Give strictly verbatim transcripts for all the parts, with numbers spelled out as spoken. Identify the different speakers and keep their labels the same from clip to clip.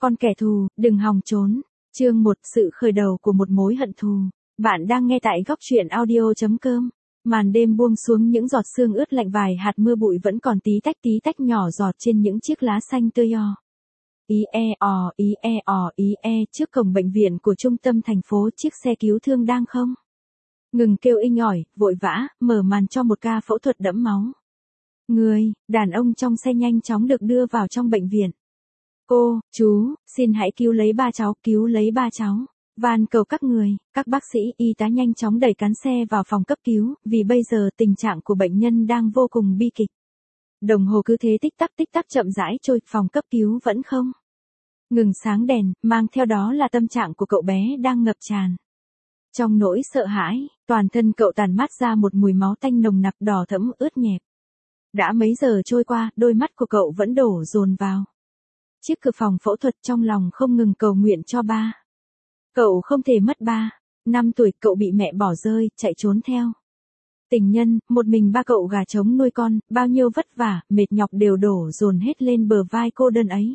Speaker 1: Con kẻ thù, đừng hòng trốn. Chương một, sự khởi đầu của một mối hận thù. Bạn đang nghe tại góc truyện audio chấm com. Màn đêm buông xuống, những giọt sương ướt lạnh, vài hạt mưa bụi vẫn còn tí tách tí tách nhỏ giọt trên những chiếc lá xanh tươi o. Ý e ò, ý e ò, ý e, trước cổng bệnh viện của trung tâm thành phố, chiếc xe cứu thương đang không ngừng kêu inh ỏi, vội vã, mở màn cho một ca phẫu thuật đẫm máu. Người, đàn ông trong xe nhanh chóng được đưa vào trong bệnh viện. Cô, chú, xin hãy cứu lấy ba cháu, cứu lấy ba cháu. Van cầu các người, các bác sĩ, y tá nhanh chóng đẩy cán xe vào phòng cấp cứu, vì bây giờ tình trạng của bệnh nhân đang vô cùng bi kịch. Đồng hồ cứ thế tích tắc tích tắc chậm rãi trôi, phòng cấp cứu vẫn không ngừng sáng đèn, mang theo đó là tâm trạng của cậu bé đang ngập tràn trong nỗi sợ hãi, toàn thân cậu tàn mát ra một mùi máu tanh nồng nặc, đỏ thẫm ướt nhẹp. Đã mấy giờ trôi qua, đôi mắt của cậu vẫn đổ dồn vào chiếc cửa phòng phẫu thuật, trong lòng không ngừng cầu nguyện cho ba. Cậu không thể mất ba. Năm tuổi, cậu bị mẹ bỏ rơi, chạy trốn theo tình nhân, một mình ba cậu gà trống nuôi con, bao nhiêu vất vả, mệt nhọc đều đổ dồn hết lên bờ vai cô đơn ấy.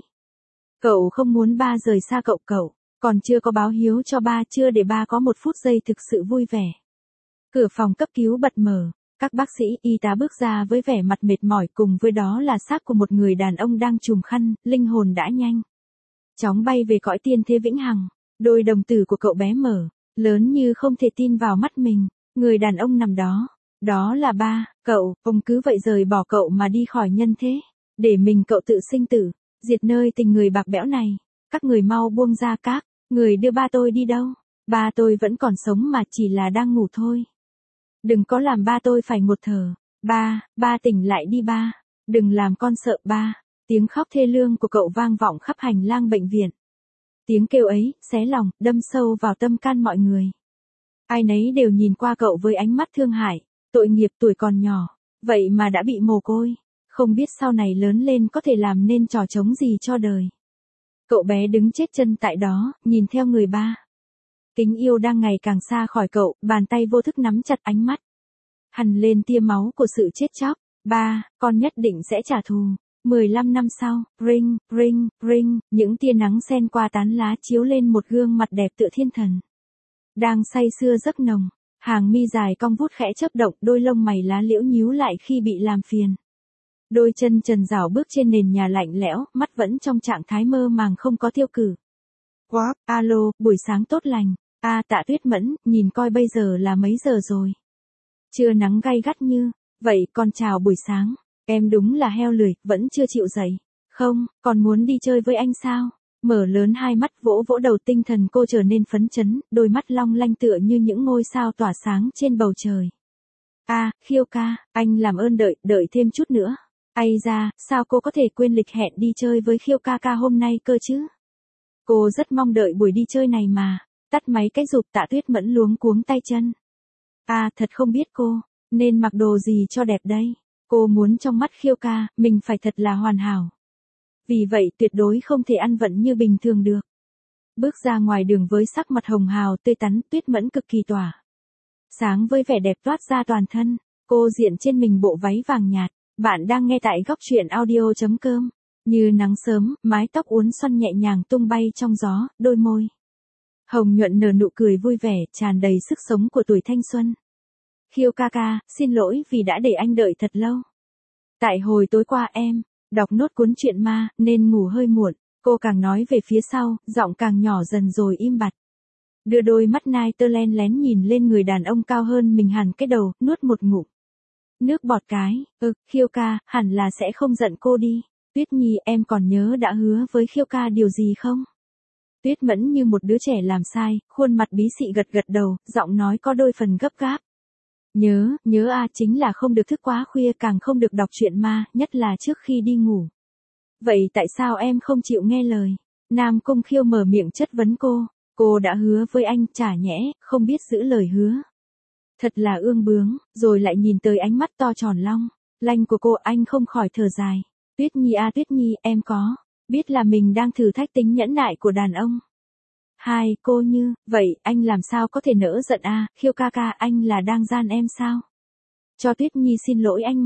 Speaker 1: Cậu không muốn ba rời xa cậu, cậu còn chưa có báo hiếu cho ba, chưa để ba có một phút giây thực sự vui vẻ. Cửa phòng cấp cứu bật mở, các bác sĩ, y tá bước ra với vẻ mặt mệt mỏi, cùng với đó là xác của một người đàn ông đang trùm khăn, linh hồn đã nhanh chóng bay về cõi tiên thế vĩnh hằng. Đôi đồng tử của cậu bé mở lớn như không thể tin vào mắt mình. Người đàn ông nằm đó, đó là ba cậu. Ông cứ vậy rời bỏ cậu mà đi khỏi nhân thế, để mình cậu tự sinh tử, diệt nơi tình người bạc bẽo này. Các người mau buông ra, các người đưa ba tôi đi đâu? Ba tôi vẫn còn sống mà, chỉ là đang ngủ thôi. Đừng có làm ba tôi phải ngột thở. Ba, ba tỉnh lại đi ba. Đừng làm con sợ ba. Tiếng khóc thê lương của cậu vang vọng khắp hành lang bệnh viện. Tiếng kêu ấy, xé lòng, đâm sâu vào tâm can mọi người. Ai nấy đều nhìn qua cậu với ánh mắt thương hại. Tội nghiệp, tuổi còn nhỏ, vậy mà đã bị mồ côi. Không biết sau này lớn lên có thể làm nên trò trống gì cho đời. Cậu bé đứng chết chân tại đó, nhìn theo người ba kính yêu đang ngày càng xa khỏi cậu, bàn tay vô thức nắm chặt, ánh mắt hằn lên tia máu của sự chết chóc. Ba, con nhất định sẽ trả thù. mười lăm năm sau, ring, ring, ring, những tia nắng xen qua tán lá chiếu lên một gương mặt đẹp tựa thiên thần. Đang say sưa giấc nồng, hàng mi dài cong vút khẽ chớp động, đôi lông mày lá liễu nhíu lại khi bị làm phiền. Đôi chân trần rảo bước trên nền nhà lạnh lẽo, mắt vẫn trong trạng thái mơ màng không có tiêu cử. Wow, alo, buổi sáng tốt lành. A à, Tạ Tuyết Mẫn, nhìn coi bây giờ là mấy giờ rồi? Trưa nắng gay gắt như vậy, con chào buổi sáng. Em đúng là heo lười, vẫn chưa chịu dậy. Không, còn muốn đi chơi với anh sao? Mở lớn hai mắt, vỗ vỗ đầu, tinh thần cô trở nên phấn chấn, đôi mắt long lanh tựa như những ngôi sao tỏa sáng trên bầu trời. A, à, Khiêu ca, anh làm ơn đợi, đợi thêm chút nữa. Ây da, sao cô có thể quên lịch hẹn đi chơi với Khiêu ca ca hôm nay cơ chứ? Cô rất mong đợi buổi đi chơi này mà. Tắt máy cái rụp, Tạ Tuyết Mẫn luống cuống tay chân. À, thật không biết cô nên mặc đồ gì cho đẹp đây. Cô muốn trong mắt Khiêu ca, mình phải thật là hoàn hảo. Vì vậy tuyệt đối không thể ăn vận như bình thường được. Bước ra ngoài đường với sắc mặt hồng hào tươi tắn, Tuyết Mẫn cực kỳ tỏa sáng với vẻ đẹp toát ra toàn thân. Cô diện trên mình bộ váy vàng nhạt. Bạn đang nghe tại góc truyện audio chấm com. Như nắng sớm, mái tóc uốn xoăn nhẹ nhàng tung bay trong gió, đôi môi hồng nhuận nở nụ cười vui vẻ, tràn đầy sức sống của tuổi thanh xuân. Khiêu ca ca, xin lỗi vì đã để anh đợi thật lâu. Tại hồi tối qua em đọc nốt cuốn truyện ma, nên ngủ hơi muộn. Cô càng nói về phía sau, giọng càng nhỏ dần rồi im bặt. Đưa đôi mắt nai tơ len lén nhìn lên người đàn ông cao hơn mình hẳn cái đầu, nuốt một ngụm nước bọt cái. Ừ, Khiêu ca, hẳn là sẽ không giận cô đi. Tuyết Nhi, em còn nhớ đã hứa với Khiêu ca điều gì không? Tuyết Mẫn như một đứa trẻ làm sai, khuôn mặt bí xị gật gật đầu, giọng nói có đôi phần gấp gáp. Nhớ, nhớ a, à, chính là không được thức quá khuya, càng không được đọc truyện ma, nhất là trước khi đi ngủ. Vậy tại sao em không chịu nghe lời? Nam Cung Khiêu mở miệng chất vấn cô. Cô đã hứa với anh, chả nhẽ không biết giữ lời hứa. Thật là ương bướng, rồi lại nhìn tới ánh mắt to tròn long lanh của cô, anh không khỏi thở dài. Tuyết Nhi a, à, Tuyết Nhi, em có biết là mình đang thử thách tính nhẫn nại của đàn ông. Hai, cô Như, vậy anh làm sao có thể nỡ giận a? À? Khiêu ca ca, anh là đang gian em sao? Cho Tuyết Nhi xin lỗi anh mà.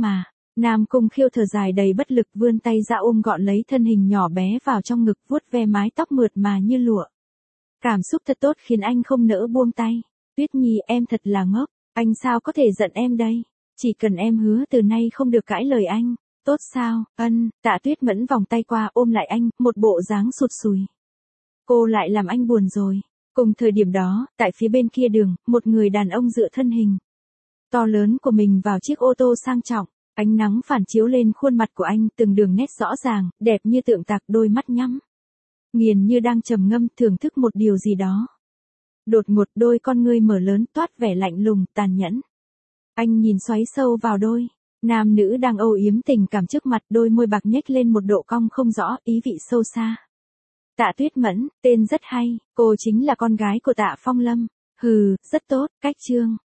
Speaker 1: Nam Cung Khiêu thở dài đầy bất lực vươn tay ra ôm gọn lấy thân hình nhỏ bé vào trong ngực vuốt ve mái tóc mượt mà như lụa. Cảm xúc thật tốt khiến anh không nỡ buông tay. Tuyết Nhi em thật là ngốc, anh sao có thể giận em đây? Chỉ cần em hứa từ nay không được cãi lời anh. Tốt sao? Ân, Tạ Tuyết Mẫn vòng tay qua ôm lại anh, một bộ dáng sụt sùi. Cô lại làm anh buồn rồi. Cùng thời điểm đó, tại phía bên kia đường, một người đàn ông dựa thân hình to lớn của mình vào chiếc ô tô sang trọng. Ánh nắng phản chiếu lên khuôn mặt của anh, từng đường nét rõ ràng, đẹp như tượng tạc, đôi mắt nhắm nghiền như đang trầm ngâm thưởng thức một điều gì đó. Đột ngột đôi con ngươi mở lớn toát vẻ lạnh lùng, tàn nhẫn. Anh nhìn xoáy sâu vào đôi nam nữ đang âu yếm tình cảm trước mặt, đôi môi bạc nhếch lên một độ cong không rõ, ý vị sâu xa. Tạ Tuyết Mẫn, tên rất hay, cô chính là con gái của Tạ Phong Lâm. Hừ, rất tốt, cách chương.